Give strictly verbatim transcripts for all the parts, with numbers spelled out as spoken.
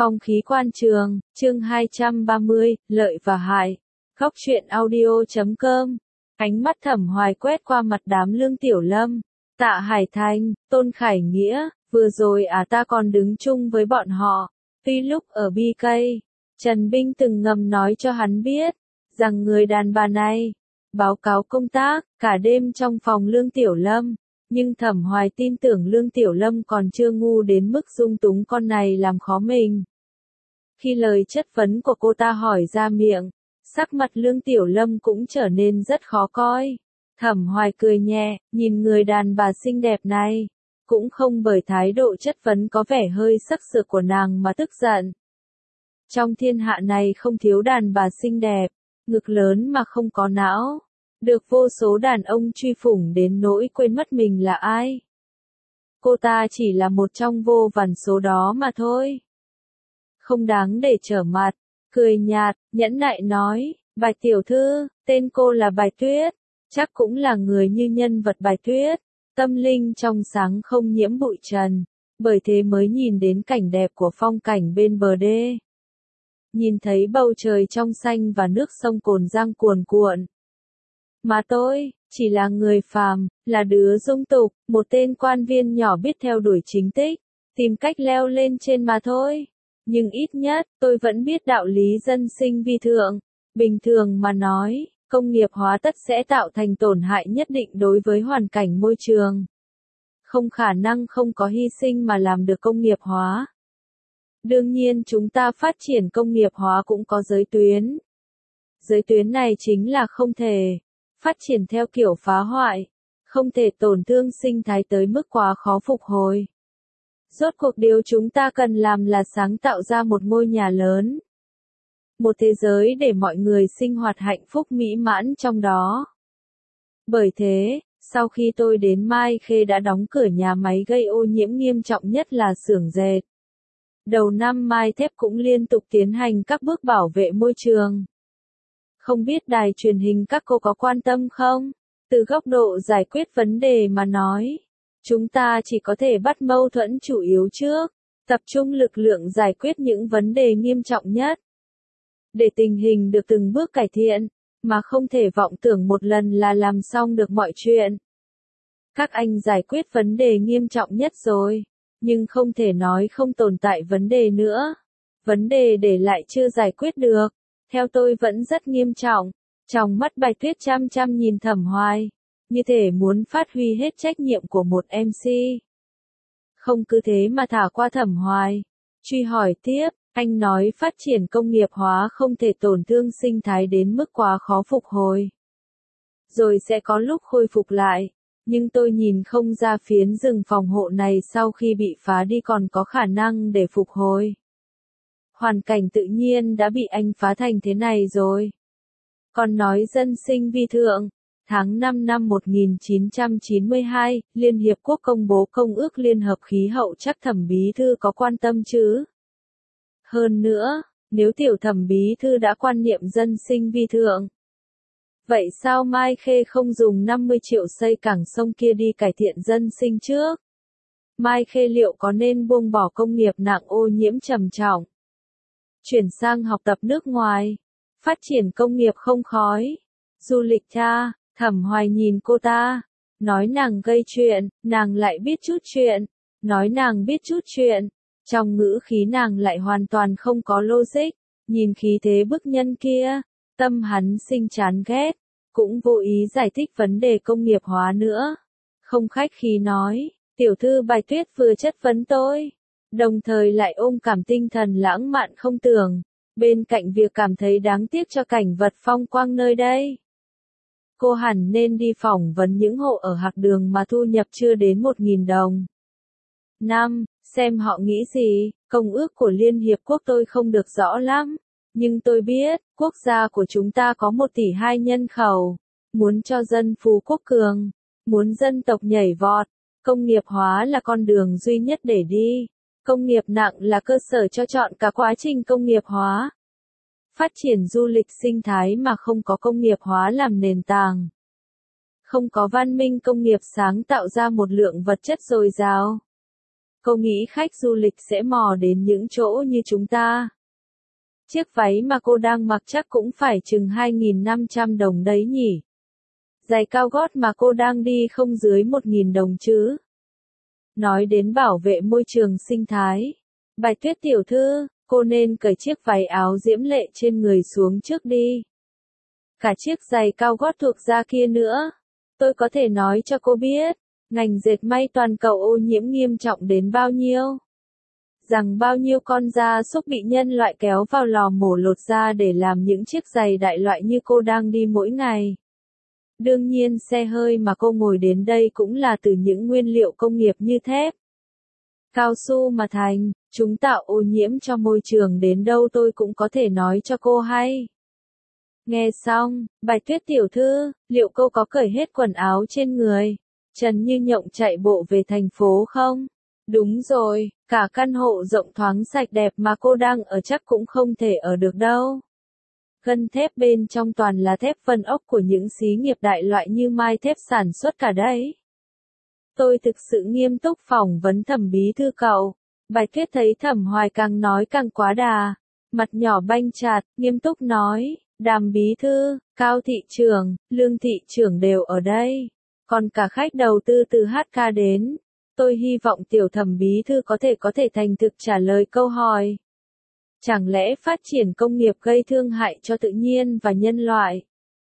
Phong khí quan trường, chương hai trăm ba mươi, lợi và hại. Góc truyện audio chấm com. Ánh mắt Thẩm Hoài quét qua mặt đám Lương Tiểu Lâm, Tạ Hải Thành, Tôn Khải Nghĩa, vừa rồi à ta còn đứng chung với bọn họ. Tuy lúc ở bê ca, Trần Binh từng ngầm nói cho hắn biết, rằng người đàn bà này, báo cáo công tác, cả đêm trong phòng Lương Tiểu Lâm. Nhưng Thẩm Hoài tin tưởng Lương Tiểu Lâm còn chưa ngu đến mức dung túng con này làm khó mình. Khi lời chất vấn của cô ta hỏi ra miệng, sắc mặt Lương Tiểu Lâm cũng trở nên rất khó coi. Thẩm Hoài cười nhẹ, nhìn người đàn bà xinh đẹp này, cũng không bởi thái độ chất vấn có vẻ hơi sắc sược của nàng mà tức giận. Trong thiên hạ này không thiếu đàn bà xinh đẹp, ngực lớn mà không có não, được vô số đàn ông truy phủng đến nỗi quên mất mình là ai. Cô ta chỉ là một trong vô vàn số đó mà thôi. Không đáng để trở mặt, cười nhạt, nhẫn nại nói, Bạch tiểu thư, tên cô là Bạch Tuyết, chắc cũng là người như nhân vật Bạch Tuyết, tâm linh trong sáng không nhiễm bụi trần, bởi thế mới nhìn đến cảnh đẹp của phong cảnh bên bờ đê. Nhìn thấy bầu trời trong xanh và nước sông Cồn Giang cuồn cuộn. Mà tôi, chỉ là người phàm, là đứa dung tục, một tên quan viên nhỏ biết theo đuổi chính tích, tìm cách leo lên trên mà thôi. Nhưng ít nhất, tôi vẫn biết đạo lý dân sinh vi thượng. Bình thường mà nói, công nghiệp hóa tất sẽ tạo thành tổn hại nhất định đối với hoàn cảnh môi trường. Không khả năng không có hy sinh mà làm được công nghiệp hóa. Đương nhiên chúng ta phát triển công nghiệp hóa cũng có giới tuyến. Giới tuyến này chính là không thể phát triển theo kiểu phá hoại, không thể tổn thương sinh thái tới mức quá khó phục hồi. Rốt cuộc điều chúng ta cần làm là sáng tạo ra một ngôi nhà lớn. Một thế giới để mọi người sinh hoạt hạnh phúc mỹ mãn trong đó. Bởi thế, sau khi tôi đến Mai Khê đã đóng cửa nhà máy gây ô nhiễm nghiêm trọng nhất là xưởng dệt. Đầu năm Mai Thép cũng liên tục tiến hành các bước bảo vệ môi trường. Không biết đài truyền hình các cô có quan tâm không? Từ góc độ giải quyết vấn đề mà nói, chúng ta chỉ có thể bắt mâu thuẫn chủ yếu trước, tập trung lực lượng giải quyết những vấn đề nghiêm trọng nhất. Để tình hình được từng bước cải thiện, mà không thể vọng tưởng một lần là làm xong được mọi chuyện. Các anh giải quyết vấn đề nghiêm trọng nhất rồi, nhưng không thể nói không tồn tại vấn đề nữa. Vấn đề để lại chưa giải quyết được, theo tôi vẫn rất nghiêm trọng. Trong mắt Bạch Tuyết chăm chăm nhìn Thẩm Hoài, như thể muốn phát huy hết trách nhiệm của một em xê. Không cứ thế mà thả qua Thẩm Hoài, truy hỏi tiếp, anh nói phát triển công nghiệp hóa không thể tổn thương sinh thái đến mức quá khó phục hồi. Rồi sẽ có lúc khôi phục lại, nhưng tôi nhìn không ra phiến rừng phòng hộ này sau khi bị phá đi còn có khả năng để phục hồi. Hoàn cảnh tự nhiên đã bị anh phá thành thế này rồi. Còn nói dân sinh vi thượng, tháng năm năm một nghìn chín trăm chín mươi hai, Liên Hiệp Quốc công bố Công ước Liên Hợp Khí hậu, chắc Thẩm bí thư có quan tâm chứ? Hơn nữa, nếu tiểu Thẩm bí thư đã quan niệm dân sinh vi thượng, vậy sao Mai Khê không dùng năm mươi triệu xây cảng sông kia đi cải thiện dân sinh trước? Mai Khê liệu có nên buông bỏ công nghiệp nặng ô nhiễm trầm trọng, chuyển sang học tập nước ngoài, phát triển công nghiệp không khói, du lịch cha? Thẩm Hoài nhìn cô ta, nói nàng gây chuyện, nàng lại biết chút chuyện, nói nàng biết chút chuyện, trong ngữ khí nàng lại hoàn toàn không có logic, nhìn khí thế bức nhân kia, tâm hắn sinh chán ghét, cũng vô ý giải thích vấn đề công nghiệp hóa nữa. Không khách khí nói, tiểu thư Bạch Tuyết vừa chất vấn tôi, đồng thời lại ôm cảm tinh thần lãng mạn không tưởng, bên cạnh việc cảm thấy đáng tiếc cho cảnh vật phong quang nơi đây. Cô hẳn nên đi phỏng vấn những hộ ở Hạc Đường mà thu nhập chưa đến một nghìn đồng. Năm, xem họ nghĩ gì, công ước của Liên Hiệp Quốc tôi không được rõ lắm, nhưng tôi biết, quốc gia của chúng ta có một tỷ hai nhân khẩu, muốn cho dân phú quốc cường, muốn dân tộc nhảy vọt, công nghiệp hóa là con đường duy nhất để đi, công nghiệp nặng là cơ sở cho chọn cả quá trình công nghiệp hóa. Phát triển du lịch sinh thái mà không có công nghiệp hóa làm nền tảng. Không có văn minh công nghiệp sáng tạo ra một lượng vật chất dồi dào. Cô nghĩ khách du lịch sẽ mò đến những chỗ như chúng ta. Chiếc váy mà cô đang mặc chắc cũng phải chừng hai nghìn năm trăm đồng đấy nhỉ. Giày cao gót mà cô đang đi không dưới một nghìn đồng chứ. Nói đến bảo vệ môi trường sinh thái. Bạch Tuyết tiểu thư, cô nên cởi chiếc váy áo diễm lệ trên người xuống trước đi. Cả chiếc giày cao gót thuộc da kia nữa. Tôi có thể nói cho cô biết, ngành dệt may toàn cầu ô nhiễm nghiêm trọng đến bao nhiêu. Rằng bao nhiêu con gia súc bị nhân loại kéo vào lò mổ lột da để làm những chiếc giày đại loại như cô đang đi mỗi ngày. Đương nhiên xe hơi mà cô ngồi đến đây cũng là từ những nguyên liệu công nghiệp như thép, cao su mà thành, chúng tạo ô nhiễm cho môi trường đến đâu tôi cũng có thể nói cho cô hay. Nghe xong, Bạch Tuyết tiểu thư, liệu cô có cởi hết quần áo trên người, trần như nhộng chạy bộ về thành phố không? Đúng rồi, cả căn hộ rộng thoáng sạch đẹp mà cô đang ở chắc cũng không thể ở được đâu. Gân thép bên trong toàn là thép phân ốc của những xí nghiệp đại loại như Mai Thép sản xuất cả đấy. Tôi thực sự nghiêm túc phỏng vấn Thẩm bí thư cậu. Bạch Tuyết thấy Thẩm Hoài càng nói càng quá đà. Mặt nhỏ banh chặt, nghiêm túc nói, Đàm bí thư, Cao thị trưởng, Lương thị trưởng đều ở đây. Còn cả khách đầu tư từ hát ca đến. Tôi hy vọng tiểu Thẩm bí thư có thể có thể thành thực trả lời câu hỏi. Chẳng lẽ phát triển công nghiệp gây thương hại cho tự nhiên và nhân loại?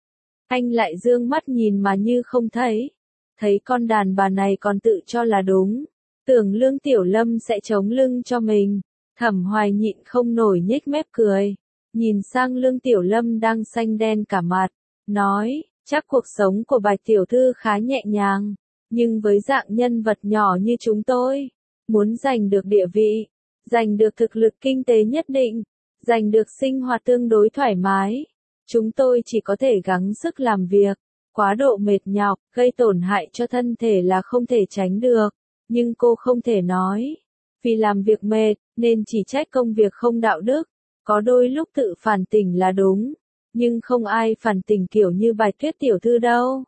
Anh lại dương mắt nhìn mà như không thấy. Thấy con đàn bà này còn tự cho là đúng. Tưởng Lương Tiểu Lâm sẽ chống lưng cho mình. Thẩm Hoài nhịn không nổi nhếch mép cười. Nhìn sang Lương Tiểu Lâm đang xanh đen cả mặt. Nói, chắc cuộc sống của Bạch Tiểu Thư khá nhẹ nhàng. Nhưng với dạng nhân vật nhỏ như chúng tôi, muốn giành được địa vị, giành được thực lực kinh tế nhất định, giành được sinh hoạt tương đối thoải mái, chúng tôi chỉ có thể gắng sức làm việc. Quá độ mệt nhọc, gây tổn hại cho thân thể là không thể tránh được. Nhưng cô không thể nói, vì làm việc mệt, nên chỉ trách công việc không đạo đức. Có đôi lúc tự phản tỉnh là đúng, nhưng không ai phản tỉnh kiểu như Bạch Tuyết tiểu thư đâu.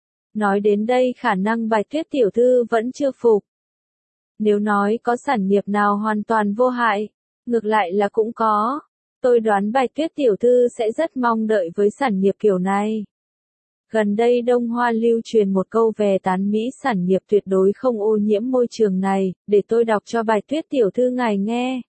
Nói đến đây khả năng Bạch Tuyết tiểu thư vẫn chưa phục. Nếu nói có sản nghiệp nào hoàn toàn vô hại, ngược lại là cũng có. Tôi đoán Bạch Tuyết tiểu thư sẽ rất mong đợi với sản nghiệp kiểu này. Gần đây Đông Hoa lưu truyền một câu về tán Mỹ sản nghiệp tuyệt đối không ô nhiễm môi trường này, để tôi đọc cho Bạch Tuyết tiểu thư ngài nghe.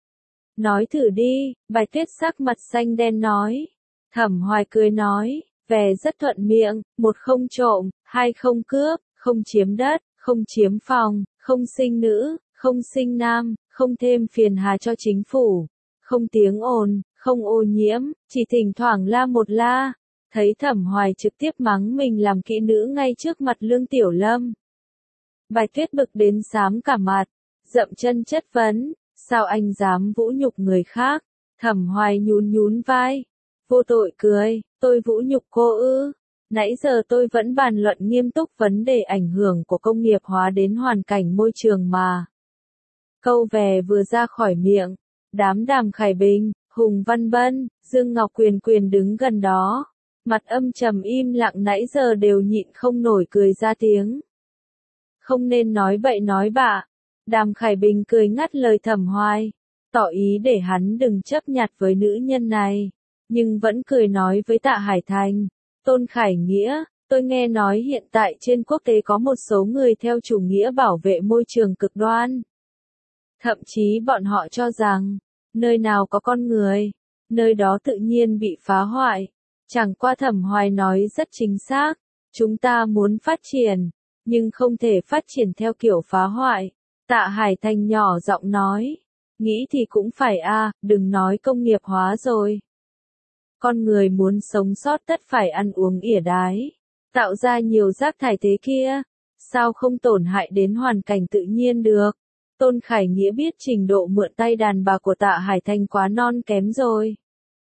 Nói thử đi, Bạch Tuyết sắc mặt xanh đen nói. Thẩm Hoài cười nói, vẻ rất thuận miệng, một không trộm, hai không cướp, không chiếm đất, không chiếm phòng, không sinh nữ, không sinh nam, không thêm phiền hà cho chính phủ, không tiếng ồn, không ô nhiễm, chỉ thỉnh thoảng la một la. Thấy Thẩm Hoài trực tiếp mắng mình làm kỹ nữ ngay trước mặt Lương Tiểu Lâm. Bạch Tuyết bực đến xám cả mặt, dậm chân chất vấn, sao anh dám vũ nhục người khác? Thẩm Hoài nhún nhún vai, vô tội cười, tôi vũ nhục cô ư? Nãy giờ tôi vẫn bàn luận nghiêm túc vấn đề ảnh hưởng của công nghiệp hóa đến hoàn cảnh môi trường mà. Câu về vừa ra khỏi miệng, đám Đàm Khải Bình, Hùng Văn Bân, Dương Ngọc Quyền Quyền đứng gần đó. Mặt âm trầm im lặng nãy giờ đều nhịn không nổi cười ra tiếng. Không nên nói bậy nói bạ. Đàm Khải Bình cười ngắt lời Thẩm Hoài, tỏ ý để hắn đừng chấp nhặt với nữ nhân này. Nhưng vẫn cười nói với Tạ Hải Thành, Tôn Khải Nghĩa, tôi nghe nói hiện tại trên quốc tế có một số người theo chủ nghĩa bảo vệ môi trường cực đoan. Thậm chí bọn họ cho rằng, nơi nào có con người, nơi đó tự nhiên bị phá hoại. Chẳng qua Thẩm Hoài nói rất chính xác, chúng ta muốn phát triển, nhưng không thể phát triển theo kiểu phá hoại. Tạ Hải Thành nhỏ giọng nói, nghĩ thì cũng phải a, đừng nói công nghiệp hóa rồi. Con người muốn sống sót tất phải ăn uống ỉa đái, tạo ra nhiều rác thải thế kia, sao không tổn hại đến hoàn cảnh tự nhiên được. Tôn Khải Nghĩa biết trình độ mượn tay đàn bà của Tạ Hải Thành quá non kém rồi.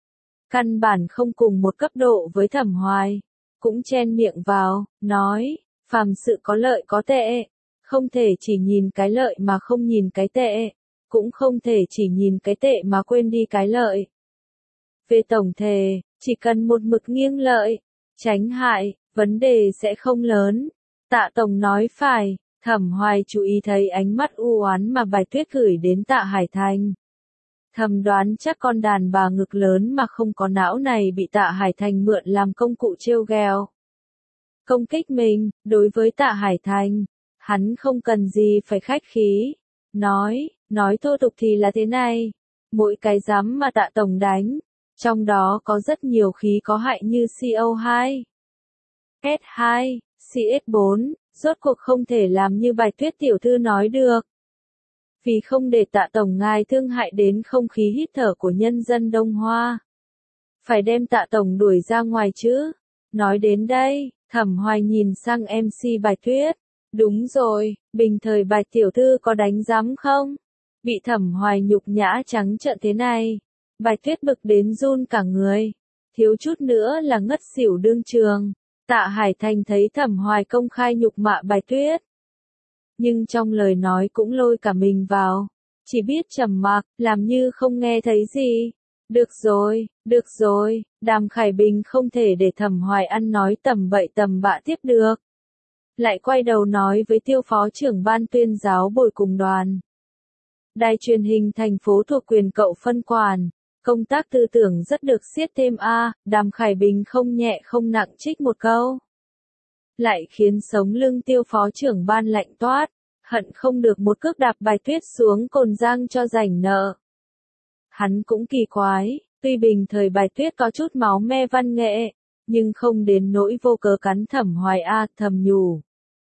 Căn bản không cùng một cấp độ với Thẩm Hoài, cũng chen miệng vào, nói, phàm sự có lợi có tệ, không thể chỉ nhìn cái lợi mà không nhìn cái tệ, cũng không thể chỉ nhìn cái tệ mà quên đi cái lợi. Về tổng thể, chỉ cần một mực nghiêng lợi, tránh hại, vấn đề sẽ không lớn. Tạ Tổng nói phải, Thẩm Hoài chú ý thấy ánh mắt u oán mà Bạch Tuyết gửi đến Tạ Hải Thành. Thầm đoán chắc con đàn bà ngực lớn mà không có não này bị Tạ Hải Thành mượn làm công cụ trêu ghẹo. Công kích mình, đối với Tạ Hải Thành, hắn không cần gì phải khách khí. Nói, nói thô tục thì là thế này. Mỗi cái giám mà Tạ Tổng đánh, trong đó có rất nhiều khí có hại như xê o hai, ét hai, xê ét bốn, rốt cuộc không thể làm như Bạch Tuyết tiểu thư nói được. Vì không để Tạ Tổng ngài thương hại đến không khí hít thở của nhân dân Đông Hoa. Phải đem Tạ Tổng đuổi ra ngoài chứ. Nói đến đây, Thẩm Hoài nhìn sang em xê Bạch Tuyết. Đúng rồi, bình thời Bạch tiểu thư có đánh giám không? Bị Thẩm Hoài nhục nhã trắng trợn thế này. Bạch Tuyết bực đến run cả người. Thiếu chút nữa là ngất xỉu đương trường. Tạ Hải Thành thấy Thẩm Hoài công khai nhục mạ Bạch Tuyết. Nhưng trong lời nói cũng lôi cả mình vào. Chỉ biết trầm mặc, làm như không nghe thấy gì. Được rồi, được rồi, Đàm Khải Bình không thể để Thẩm Hoài ăn nói tầm bậy tầm bạ tiếp được. Lại quay đầu nói với Tiêu phó trưởng ban tuyên giáo bồi cùng đoàn. Đài truyền hình thành phố thuộc quyền cậu phân quản. Công tác tư tưởng rất được siết thêm a, Đàm Khải Bình không nhẹ không nặng trích một câu. Lại khiến sống lưng Tiêu phó trưởng ban lạnh toát, hận không được một cước đạp Bạch Tuyết xuống cồn giang cho rảnh nợ. Hắn cũng kỳ quái, tuy bình thời Bạch Tuyết có chút máu me văn nghệ, nhưng không đến nỗi vô cớ cắn Thẩm Hoài a, thầm nhủ.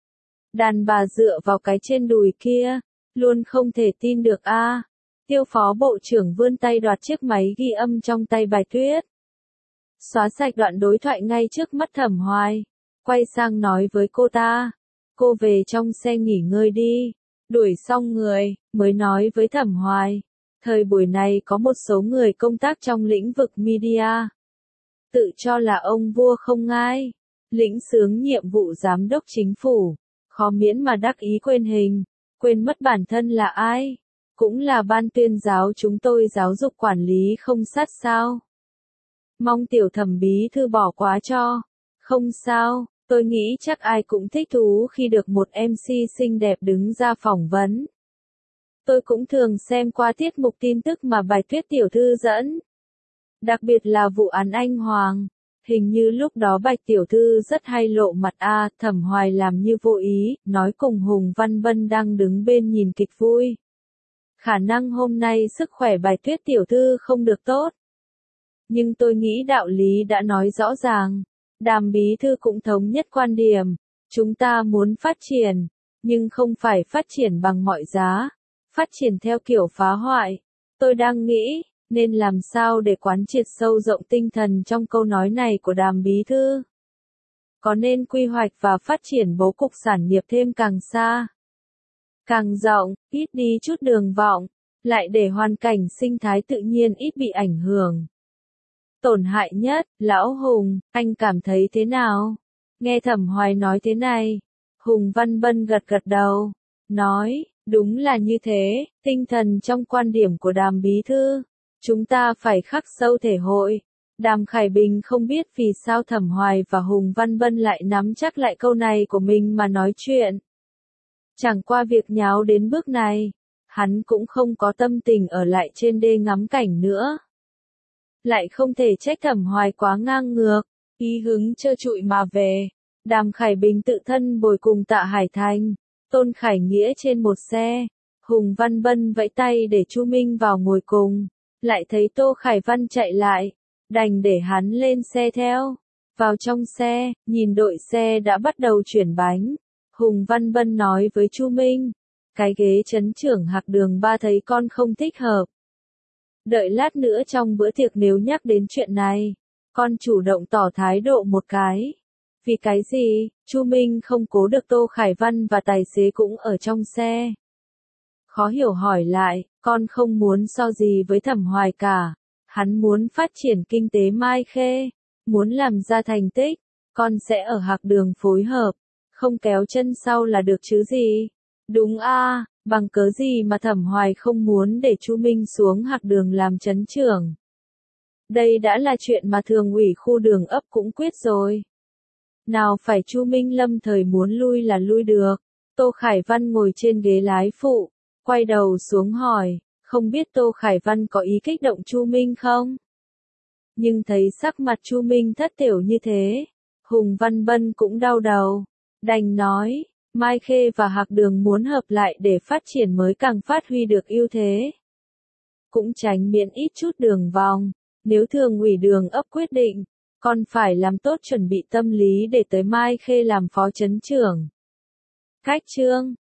Đàn bà dựa vào cái trên đùi kia, luôn không thể tin được a. Tiêu phó bộ trưởng vươn tay đoạt chiếc máy ghi âm trong tay Bạch Tuyết. Xóa sạch đoạn đối thoại ngay trước mắt Thẩm Hoài. Quay sang nói với cô ta. Cô về trong xe nghỉ ngơi đi. Đuổi xong người, mới nói với Thẩm Hoài. Thời buổi này có một số người công tác trong lĩnh vực media. Tự cho là ông vua không ngai. Lĩnh xướng nhiệm vụ giám đốc chính phủ. Khó miễn mà đắc ý quên hình. Quên mất bản thân là ai. Cũng là ban tuyên giáo chúng tôi giáo dục quản lý không sát sao. Mong tiểu Thẩm bí thư bỏ quá cho. Không sao, tôi nghĩ chắc ai cũng thích thú khi được một em xê xinh đẹp đứng ra phỏng vấn. Tôi cũng thường xem qua tiết mục tin tức mà Bạch Tuyết tiểu thư dẫn. Đặc biệt là vụ án anh Hoàng. Hình như lúc đó Bạch tiểu thư rất hay lộ mặt a, Thẩm Hoài làm như vô ý, nói cùng Hùng Văn Bân đang đứng bên nhìn kịch vui. Khả năng hôm nay sức khỏe Bạch Tuyết tiểu thư không được tốt. Nhưng tôi nghĩ đạo lý đã nói rõ ràng. Đàm bí thư cũng thống nhất quan điểm. Chúng ta muốn phát triển, nhưng không phải phát triển bằng mọi giá. Phát triển theo kiểu phá hoại. Tôi đang nghĩ, nên làm sao để quán triệt sâu rộng tinh thần trong câu nói này của Đàm bí thư. Có nên quy hoạch và phát triển bố cục sản nghiệp thêm càng xa, càng rộng, ít đi chút đường vọng, lại để hoàn cảnh sinh thái tự nhiên ít bị ảnh hưởng. Tổn hại nhất, Lão Hùng, anh cảm thấy thế nào? Nghe Thẩm Hoài nói thế này, Hùng Văn Bân gật gật đầu, nói, đúng là như thế, tinh thần trong quan điểm của Đàm bí thư, chúng ta phải khắc sâu thể hội. Đàm Khải Bình không biết vì sao Thẩm Hoài và Hùng Văn Bân lại nắm chắc lại câu này của mình mà nói chuyện. Chẳng qua việc nháo đến bước này, hắn cũng không có tâm tình ở lại trên đê ngắm cảnh nữa. Lại không thể trách Thẩm Hoài quá ngang ngược, ý hứng trơ trụi mà về. Đàm Khải Bình tự thân bồi cùng Tạ Hải Thành, Tôn Khải Nghĩa trên một xe. Hùng Văn Bân vẫy tay để Chu Minh vào ngồi cùng, lại thấy Tô Khải Văn chạy lại, đành để hắn lên xe theo. Vào trong xe, nhìn đội xe đã bắt đầu chuyển bánh. Hùng Văn Bân nói với Chu Minh, cái ghế trấn trưởng Hạc Đường ba thấy con không thích hợp. Đợi lát nữa trong bữa tiệc nếu nhắc đến chuyện này, con chủ động tỏ thái độ một cái. Vì cái gì? Chu Minh không cố được Tô Khải Văn và tài xế cũng ở trong xe. Khó hiểu hỏi lại, con không muốn so gì với Thẩm Hoài cả. Hắn muốn phát triển kinh tế Mai Khê, muốn làm ra thành tích, con sẽ ở Hạc Đường phối hợp, không kéo chân sau là được chứ gì. Đúng a, bằng cớ gì mà Thẩm Hoài không muốn để Chu Minh xuống Hạc Đường làm trấn trưởng. Đây đã là chuyện mà thường ủy khu đường ấp cũng quyết rồi. Nào phải Chu Minh lâm thời muốn lui là lui được. Tô Khải Văn ngồi trên ghế lái phụ, quay đầu xuống hỏi, không biết Tô Khải Văn có ý kích động Chu Minh không? Nhưng thấy sắc mặt Chu Minh thất thểu như thế, Hùng Văn Bân cũng đau đầu, đành nói, Mai Khê và Hạc Đường muốn hợp lại để phát triển mới càng phát huy được ưu thế. Cũng tránh miễn ít chút đường vòng, nếu thường ủy Đường ấp quyết định, còn phải làm tốt chuẩn bị tâm lý để tới Mai Khê làm phó trấn trưởng. Khách trương,